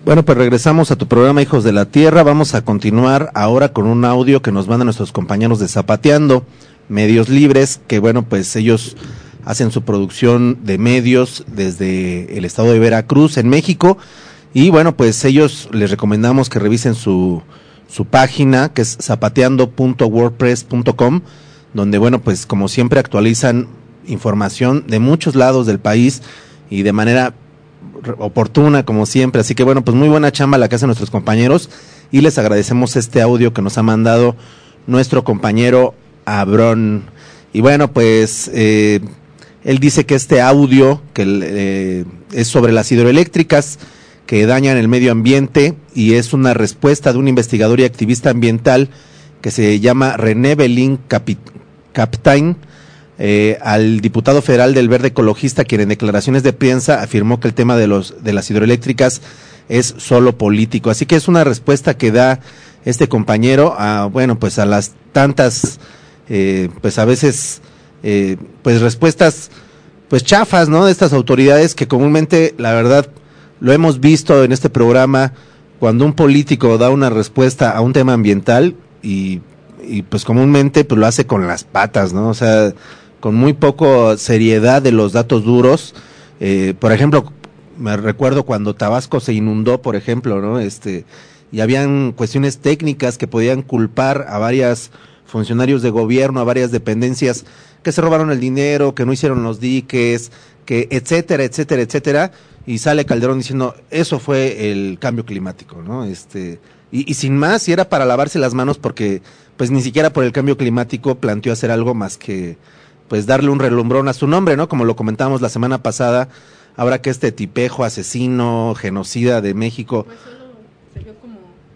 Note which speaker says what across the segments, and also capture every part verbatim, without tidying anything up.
Speaker 1: Bueno, pues regresamos a tu programa Hijos de la Tierra. Vamos a continuar ahora con un audio que nos mandan nuestros compañeros de Zapateando, Medios Libres, que bueno, pues ellos hacen su producción de medios desde el estado de Veracruz, en México, y bueno, pues ellos les recomendamos que revisen su, su página, que es zapateando punto wordpress punto com, donde bueno, pues como siempre actualizan información de muchos lados del país y de manera oportuna como siempre, así que bueno, pues muy buena chamba la que hacen nuestros compañeros y les agradecemos este audio que nos ha mandado nuestro compañero Abrón. Y bueno, pues eh, él dice que este audio que eh, es sobre las hidroeléctricas que dañan el medio ambiente y es una respuesta de un investigador y activista ambiental que se llama René Belín Captain, Eh, al diputado federal del Verde Ecologista, quien en declaraciones de prensa afirmó que el tema de los de las hidroeléctricas es solo político. Así que es una respuesta que da este compañero a, bueno, pues a las tantas, eh, pues a veces, eh, pues respuestas, pues chafas, ¿no? De estas autoridades que comúnmente, la verdad, lo hemos visto en este programa, cuando un político da una respuesta a un tema ambiental y, y pues comúnmente pues lo hace con las patas, ¿no? O sea, con muy poco seriedad de los datos duros. Eh, por ejemplo, me recuerdo cuando Tabasco se inundó, por ejemplo, ¿no? Este, y habían cuestiones técnicas que podían culpar a varios funcionarios de gobierno, a varias dependencias, que se robaron el dinero, que no hicieron los diques, que etcétera, etcétera, etcétera, y sale Calderón diciendo, eso fue el cambio climático, ¿no? Este, y, y sin más, y era para lavarse las manos porque, pues ni siquiera por el cambio climático planteó hacer algo más que pues darle un relumbrón a su nombre, ¿no? Como lo comentábamos la semana pasada, ahora que este tipejo, asesino, genocida de México.
Speaker 2: Pues solo se vio como...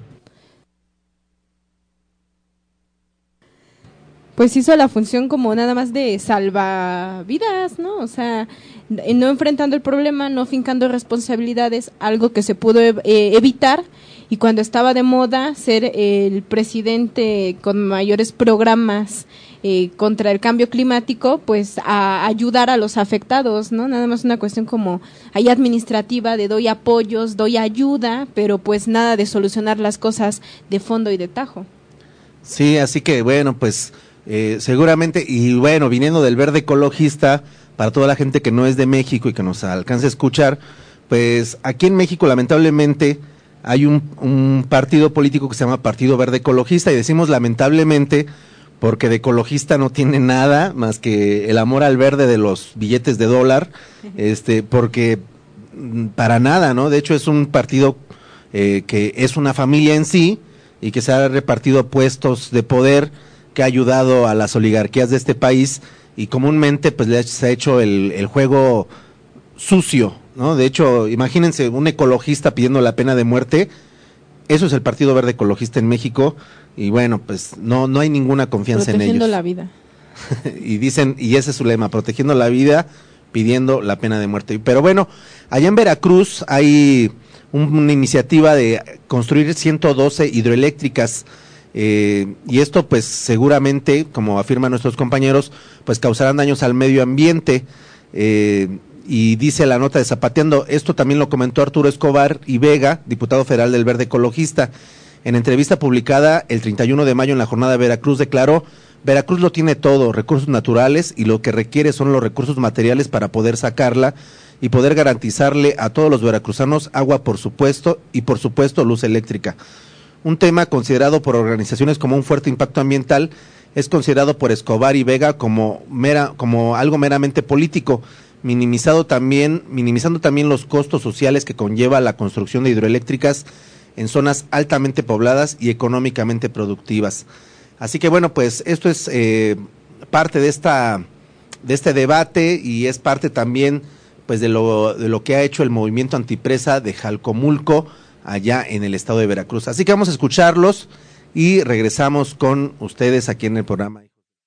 Speaker 2: Pues hizo la función como nada más de salvavidas, ¿no? O sea, no enfrentando el problema, no fincando responsabilidades, algo que se pudo eh, evitar. Y cuando estaba de moda ser el presidente con mayores programas eh, contra el cambio climático, pues a ayudar a los afectados, ¿no? Nada más una cuestión como ahí administrativa de doy apoyos, doy ayuda, pero pues nada de solucionar las cosas de fondo y de tajo.
Speaker 1: Sí, así que bueno, pues eh, seguramente, y bueno, viniendo del Verde Ecologista, para toda la gente que no es de México y que nos alcance a escuchar, pues aquí en México lamentablemente hay un, un partido político que se llama Partido Verde Ecologista, y decimos lamentablemente porque de ecologista no tiene nada más que el amor al verde de los billetes de dólar, este, porque para nada, ¿no? De hecho es un partido eh, que es una familia en sí y que se ha repartido puestos de poder, que ha ayudado a las oligarquías de este país y comúnmente pues les ha hecho el, el juego sucio, ¿no? De hecho, imagínense un ecologista pidiendo la pena de muerte. Eso es el Partido Verde Ecologista en México y bueno, pues no no hay ninguna confianza en ellos.
Speaker 2: Protegiendo la vida.
Speaker 1: Y dicen, y ese es su lema, protegiendo la vida, pidiendo la pena de muerte. Pero bueno, allá en Veracruz hay un, una iniciativa de construir ciento doce hidroeléctricas eh, y esto pues seguramente, como afirman nuestros compañeros, pues causarán daños al medio ambiente. Eh, Y dice la nota de Zapateando, esto también lo comentó Arturo Escobar y Vega, diputado federal del Verde Ecologista. En entrevista publicada el treinta y uno de mayo en la jornada de Veracruz, declaró, Veracruz lo tiene todo, recursos naturales, y lo que requiere son los recursos materiales para poder sacarla y poder garantizarle a todos los veracruzanos agua, por supuesto, y por supuesto luz eléctrica. Un tema considerado por organizaciones como un fuerte impacto ambiental, es considerado por Escobar y Vega como, mera, como algo meramente político, minimizado también, minimizando también los costos sociales que conlleva la construcción de hidroeléctricas en zonas altamente pobladas y económicamente productivas. Así que bueno, pues esto es eh, parte de esta de este debate y es parte también pues de lo de lo que ha hecho el movimiento antipresa de Jalcomulco allá en el estado de Veracruz. Así que vamos a escucharlos y regresamos con ustedes aquí en el programa.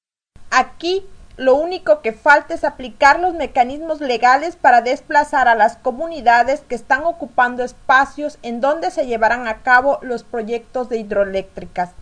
Speaker 3: Aquí lo único que falta es aplicar los mecanismos legales para desplazar a las comunidades que están ocupando espacios en donde se llevarán a cabo los proyectos de hidroeléctricas.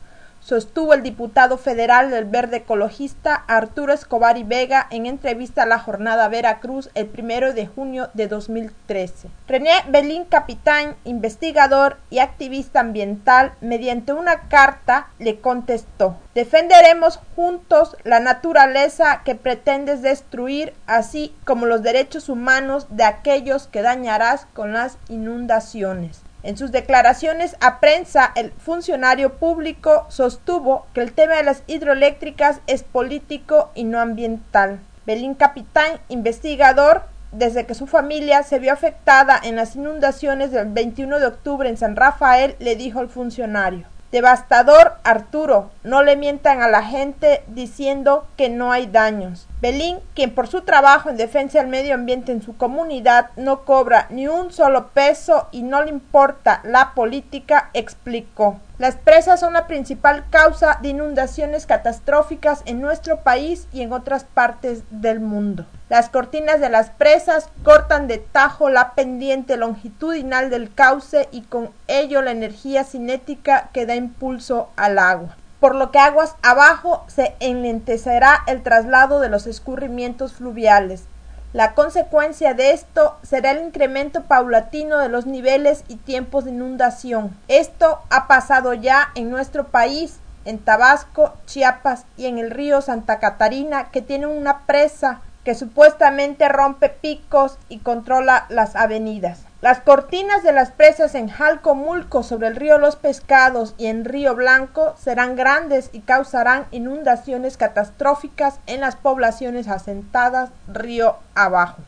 Speaker 3: sostuvo el diputado federal del Verde Ecologista Arturo Escobar y Vega en entrevista a La Jornada Veracruz el primero de junio de dos mil trece. René Belín Capitán, investigador y activista ambiental, mediante una carta le contestó: defenderemos juntos la naturaleza que pretendes destruir, así como los derechos humanos de aquellos que dañarás con las inundaciones. En sus declaraciones a prensa, el funcionario público sostuvo que el tema de las hidroeléctricas es político y no ambiental. Belín Capitán, investigador, desde que su familia se vio afectada en las inundaciones del veintiuno de octubre en San Rafael, le dijo al funcionario: devastador, Arturo, no le mientan a la gente diciendo que no hay daños. Belín, quien por su trabajo en defensa del medio ambiente en su comunidad no cobra ni un solo peso y no le importa la política, explicó: las presas son la principal causa de inundaciones catastróficas en nuestro país y en otras partes del mundo. Las cortinas de las presas cortan de tajo la pendiente longitudinal del cauce y con ello la energía cinética que da impulso al agua, por lo que aguas abajo se enlentecerá el traslado de los escurrimientos fluviales. La consecuencia de esto será el incremento paulatino de los niveles y tiempos de inundación. Esto ha pasado ya en nuestro país, en Tabasco, Chiapas y en el río Santa Catarina, que tiene una presa que supuestamente rompe picos y controla las avenidas. Las cortinas de las presas en Jalcomulco, sobre el río Los Pescados y en Río Blanco serán grandes y causarán inundaciones catastróficas en las poblaciones asentadas río abajo.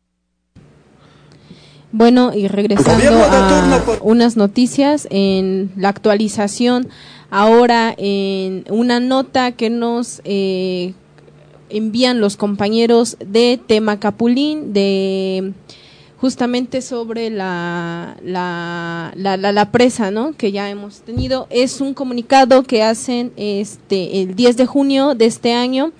Speaker 2: Bueno, y regresando a unas noticias, en la actualización ahora en una nota que nos eh, envían los compañeros de Temacapulín, de justamente sobre la la, la la la presa, ¿no?, que ya hemos tenido. Es un comunicado que hacen este el diez de junio de este año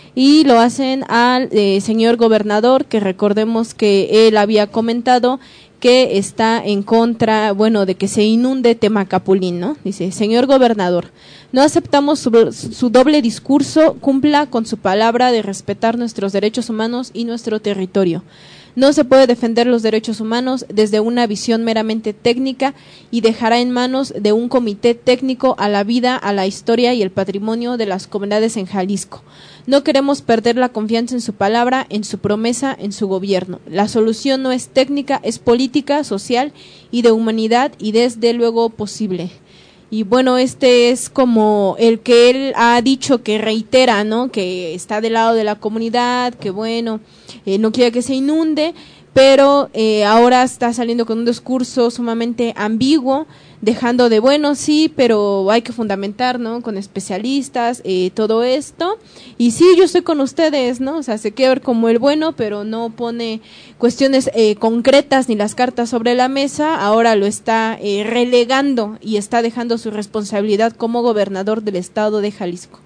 Speaker 2: y lo hacen al eh, señor gobernador, que recordemos que él había comentado que está en contra, bueno, de que se inunde Temacapulín, ¿no? Dice: señor gobernador, no aceptamos su, su doble discurso, cumpla con su palabra de respetar nuestros derechos humanos y nuestro territorio. No se puede defender los derechos humanos desde una visión meramente técnica y dejará en manos de un comité técnico a la vida, a la historia y el patrimonio de las comunidades en Jalisco. No queremos perder la confianza en su palabra, en su promesa, en su gobierno. La solución no es técnica, es política, social y de humanidad, y desde luego posible. Y bueno, este es como el que él ha dicho, que reitera, ¿no?, que está del lado de la comunidad, que bueno, eh, no quiere que se inunde, pero eh, ahora está saliendo con un discurso sumamente ambiguo, dejando de, bueno, sí, pero hay que fundamentar, ¿no?, con especialistas, eh, todo esto, y sí, yo estoy con ustedes, ¿no?, o sea, se quiere ver como el bueno, pero no pone cuestiones eh, concretas ni las cartas sobre la mesa. Ahora lo está eh, relegando y está dejando su responsabilidad como gobernador del estado de Jalisco.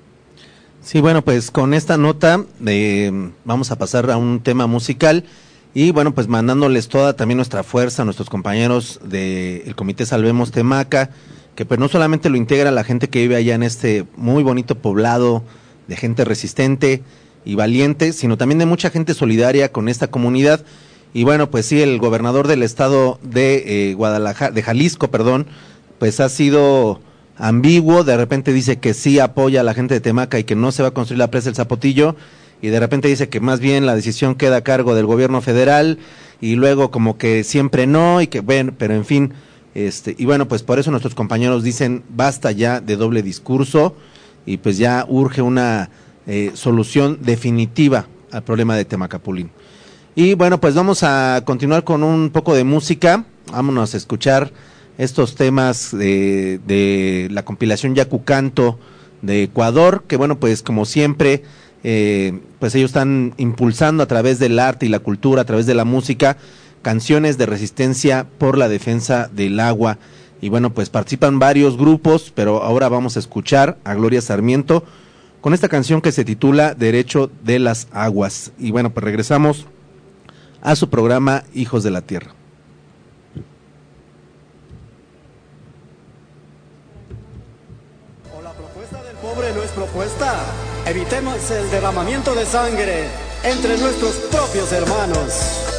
Speaker 1: Sí, bueno, pues con esta nota eh, vamos a pasar a un tema musical. Y bueno, pues mandándoles toda también nuestra fuerza a nuestros compañeros del Comité Salvemos Temaca, que pues no solamente lo integra la gente que vive allá en este muy bonito poblado de gente resistente y valiente, sino también de mucha gente solidaria con esta comunidad. Y bueno, pues sí, el gobernador del estado de eh, Guadalajara, de Jalisco, perdón, pues ha sido ambiguo. De repente dice que sí apoya a la gente de Temaca y que no se va a construir la presa del Zapotillo, y de repente dice que más bien la decisión queda a cargo del gobierno federal, y luego como que siempre no, y que bueno, pero en fin, este, y bueno, pues por eso nuestros compañeros dicen basta ya de doble discurso, y pues ya urge una eh, solución definitiva al problema de Temacapulín. Y bueno, pues vamos a continuar con un poco de música. Vámonos a escuchar estos temas de, de la compilación Yacucanto de Ecuador, que bueno, pues como siempre, Eh, pues ellos están impulsando a través del arte y la cultura, a través de la música, canciones de resistencia por la defensa del agua. Y bueno, pues participan varios grupos, pero ahora vamos a escuchar a Gloria Sarmiento con esta canción que se titula Derecho de las Aguas. Y bueno, pues regresamos a su programa Hijos de la Tierra.
Speaker 4: O la propuesta Evitemos el derramamiento de sangre entre nuestros propios hermanos.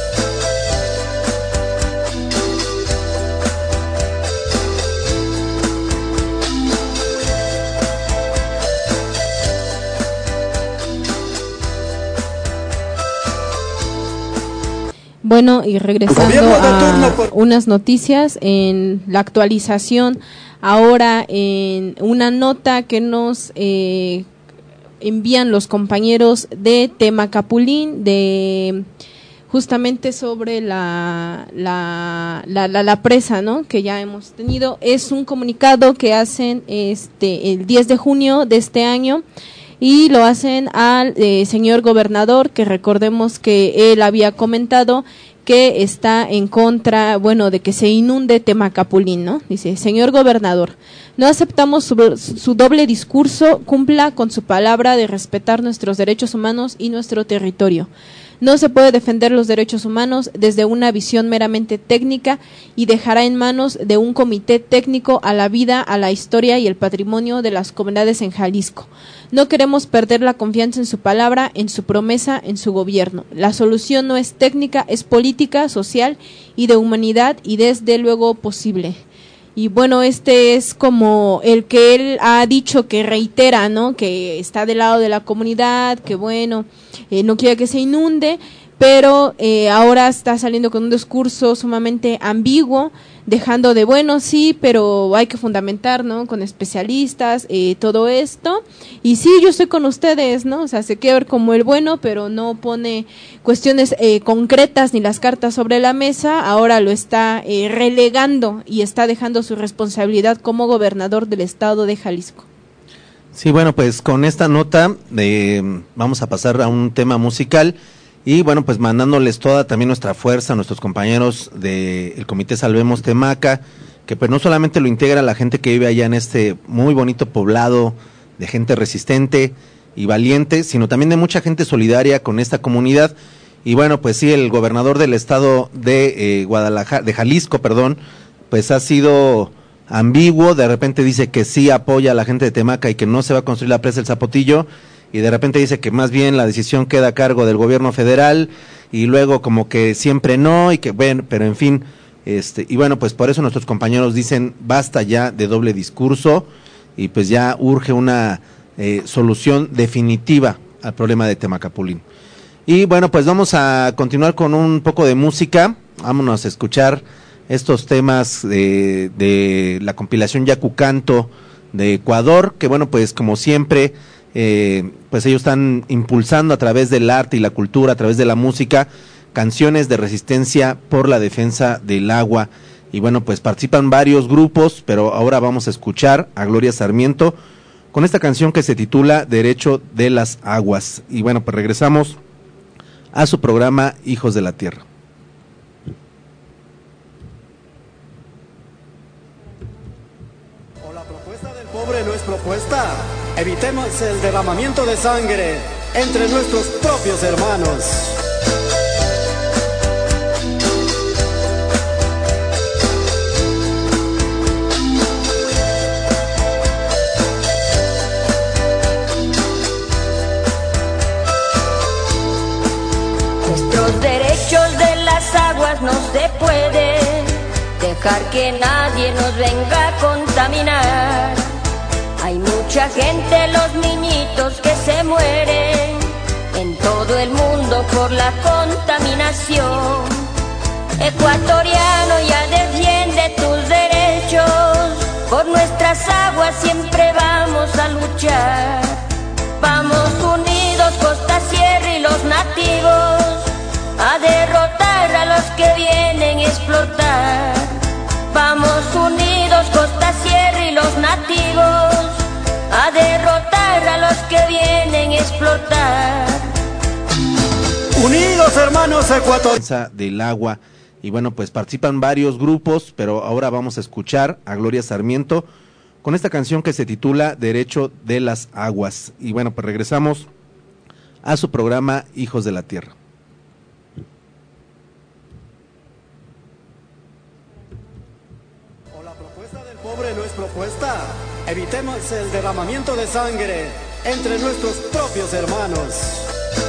Speaker 2: Bueno, y regresando a unas noticias en la actualización, ahora en una nota que nos eh, envían los compañeros de Temacapulín, de justamente sobre la la, la, la, la presa, ¿no?, que ya hemos tenido. Es un comunicado que hacen este el diez de junio de este año, y lo hacen al eh, señor gobernador, que recordemos que él había comentado que está en contra, bueno, de que se inunde Temacapulín, ¿no? Dice: señor gobernador, no aceptamos su, su doble discurso, cumpla con su palabra de respetar nuestros derechos humanos y nuestro territorio. No se puede defender los derechos humanos desde una visión meramente técnica y dejará en manos de un comité técnico a la vida, a la historia y el patrimonio de las comunidades en Jalisco. No queremos perder la confianza en su palabra, en su promesa, en su gobierno. La solución no es técnica, es política, social y de humanidad, y desde luego posible. Y bueno, este es como el que él ha dicho, que reitera, ¿no?, que está del lado de la comunidad, que bueno, eh, no quiere que se inunde, pero eh, ahora está saliendo con un discurso sumamente ambiguo, dejando de, bueno, sí, pero hay que fundamentar, ¿no?, con especialistas, eh, todo esto, y sí, yo estoy con ustedes, ¿no?, o sea, se quiere ver como el bueno, pero no pone cuestiones eh, concretas ni las cartas sobre la mesa. Ahora lo está eh, relegando y está dejando su responsabilidad como gobernador del estado de Jalisco.
Speaker 1: Sí, bueno, pues con esta nota eh, vamos a pasar a un tema musical. Y bueno, pues mandándoles toda también nuestra fuerza a nuestros compañeros del Comité Salvemos Temaca, que pues no solamente lo integra la gente que vive allá en este muy bonito poblado de gente resistente y valiente, sino también de mucha gente solidaria con esta comunidad. Y bueno, pues sí, el gobernador del estado de eh, Guadalajara, de Jalisco, perdón, pues ha sido ambiguo. De repente dice que sí apoya a la gente de Temaca y que no se va a construir la presa del Zapotillo, y de repente dice que más bien la decisión queda a cargo del gobierno federal, y luego como que siempre no, y que bueno, pero en fin, este, y bueno, pues por eso nuestros compañeros dicen basta ya de doble discurso, y pues ya urge una eh, solución definitiva al problema de Temacapulín. Y bueno, pues vamos a continuar con un poco de música. Vámonos a escuchar estos temas de, de la compilación Yacu Canto de Ecuador, que bueno, pues como siempre, Eh, pues ellos están impulsando a través del arte y la cultura, a través de la música, canciones de resistencia por la defensa del agua. Y bueno, pues participan varios grupos, pero ahora vamos a escuchar a Gloria Sarmiento con esta canción que se titula Derecho de las Aguas. Y bueno, pues regresamos a su programa Hijos de la Tierra.
Speaker 4: O la propuesta del pobre no es propuesta. Evitemos el derramamiento de sangre entre nuestros propios hermanos.
Speaker 5: Nuestros derechos de las aguas no se puede dejar que nadie nos venga a contaminar. Hay mucha gente, los niñitos que se mueren en todo el mundo por la contaminación. Ecuatoriano, ya defiende tus derechos, por nuestras aguas siempre vamos a luchar. Vamos unidos, costa, sierra y los nativos, a derrotar a los que vienen a explotar. Vamos unidos, costa, sierra y los nativos, a derrotar a los que vienen a explotar.
Speaker 4: Unidos, hermanos ecuatorianos
Speaker 1: del agua. Y bueno, pues participan varios grupos, pero ahora vamos a escuchar a Gloria Sarmiento con esta canción que se titula Derecho de las Aguas. Y bueno, pues regresamos a su programa Hijos de la Tierra.
Speaker 4: O la propuesta del pobre no es propuesta. Evitemos el derramamiento de sangre entre nuestros propios hermanos.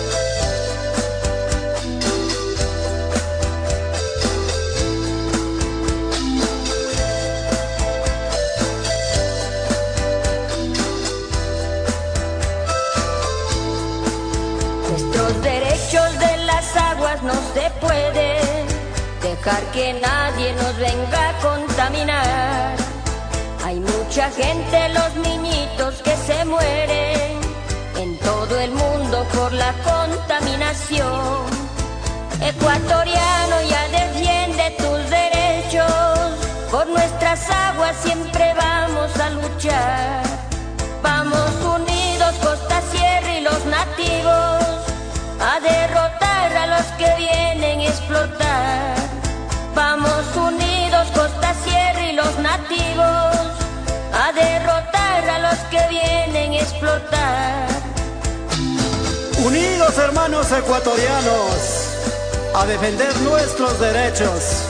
Speaker 5: Nuestros derechos de las aguas no se puede dejar que nadie nos venga a contaminar. Hay mucha gente, los niñitos que se mueren en todo el mundo por la contaminación. Ecuatoriano, ya defiende tus derechos, por nuestras aguas siempre vamos a luchar. Vamos unidos, costa, sierra y los nativos, a derrotar a los que vienen a explotar. Vamos unidos, costa, sierra y los nativos, a derrotar a los que vienen a explotar.
Speaker 4: Unidos, hermanos ecuatorianos, a defender nuestros derechos.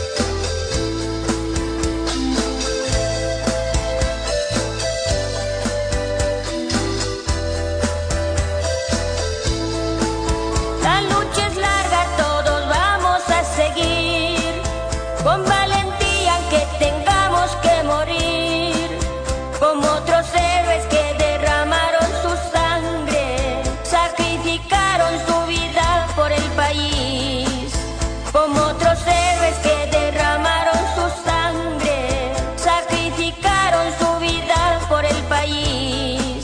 Speaker 5: La lucha es larga, todos vamos a seguir, con valentía aunque tengamos que morir, como otros héroes que derramaron su sangre, sacrificaron su vida por el país. Como otros héroes que derramaron su sangre, sacrificaron su vida por el país.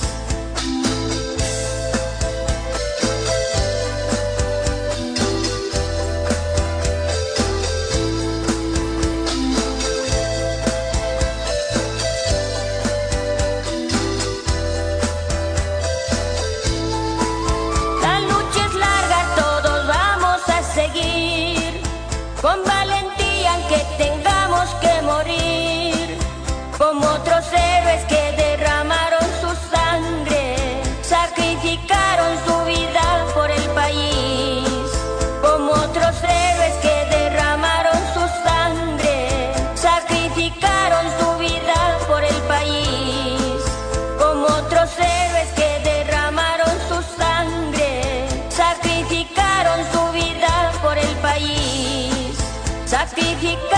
Speaker 5: Con valentía aunque tengamos que morir, como otros héroes que derramaron su sangre, sacrificaron su vida por el país. Como otros héroes que derramaron su sangre, sacrificaron su vida por el país. Como otros héroes que derramaron su sangre, sacrificaron su vida por el país. Sacrificar